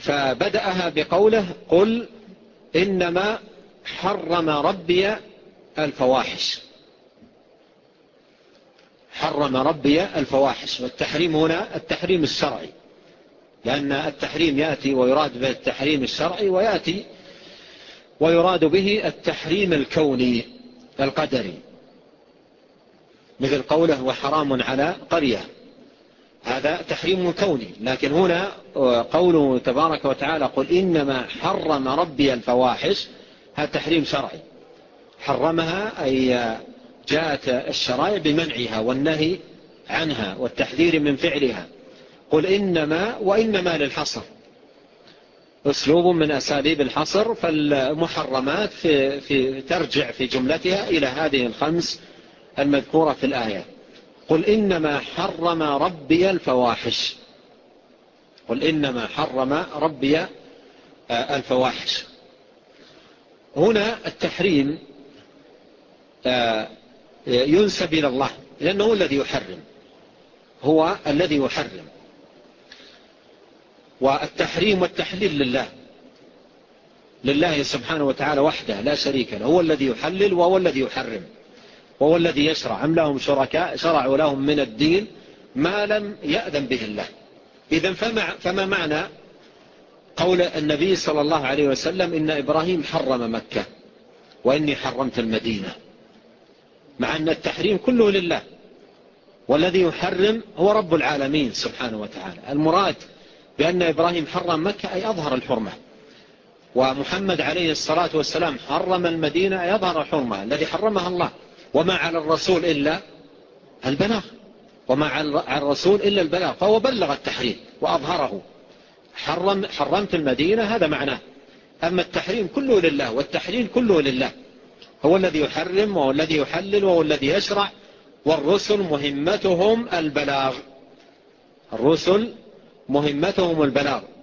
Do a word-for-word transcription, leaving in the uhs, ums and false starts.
فبدأها بقوله قل إنما حرم ربي الفواحش. حرم ربي الفواحش، والتحريم هنا التحريم الشرعي، لأن التحريم يأتي ويراد به التحريم الشرعي، ويأتي ويراد به التحريم الكوني القدري، مثل قوله وحرام على قرية، هذا تحريم كوني. لكن هنا قوله تبارك وتعالى قل إنما حرم ربي الفواحش، هذا تحريم شرعي، حرمها أي جاءت الشرائع بمنعها والنهي عنها والتحذير من فعلها. قل إنما، وإنما للحصر، أسلوب من أساليب الحصر، فالمحرمات في في ترجع في جملتها إلى هذه الخمس المذكورة في الآية. قل إنما حرم ربي الفواحش، قل إنما حرم ربي الفواحش. هنا التحريم ينسب إلى الله، لأنه هو الذي يحرم، هو الذي يحرم، والتحريم والتحليل لله لله سبحانه وتعالى وحده لا شريك له، هو الذي يحلل وهو الذي يحرم، وهو الذي يشرع. أم لهم شركاء شرعوا لهم من الدين ما لم يأذن به الله. إذن فما, فما معنى قول النبي صلى الله عليه وسلم إن إبراهيم حرم مكة وإني حرمت المدينة، مع أن التحريم كله لله، والذي يحرم هو رب العالمين سبحانه وتعالى. المراد بأن إبراهيم حرم مكة أي أظهر الحرمة، ومحمد عليه الصلاة والسلام حرم المدينة أي أظهر الحرمة الذي حرمها الله. وما على الرسول إلا البلاغ، وما على الرسول إلا البلاغ، فهو بلغ التحريم وأظهره. حرم حرمت المدينة هذا معناه. أما التحريم كله لله والتحليل كله لله، هو الذي يحرم وهو الذي يحلل وهو الذي يشرع، والرسل مهمتهم البلاغ، الرسل مهمتهم البلاغ.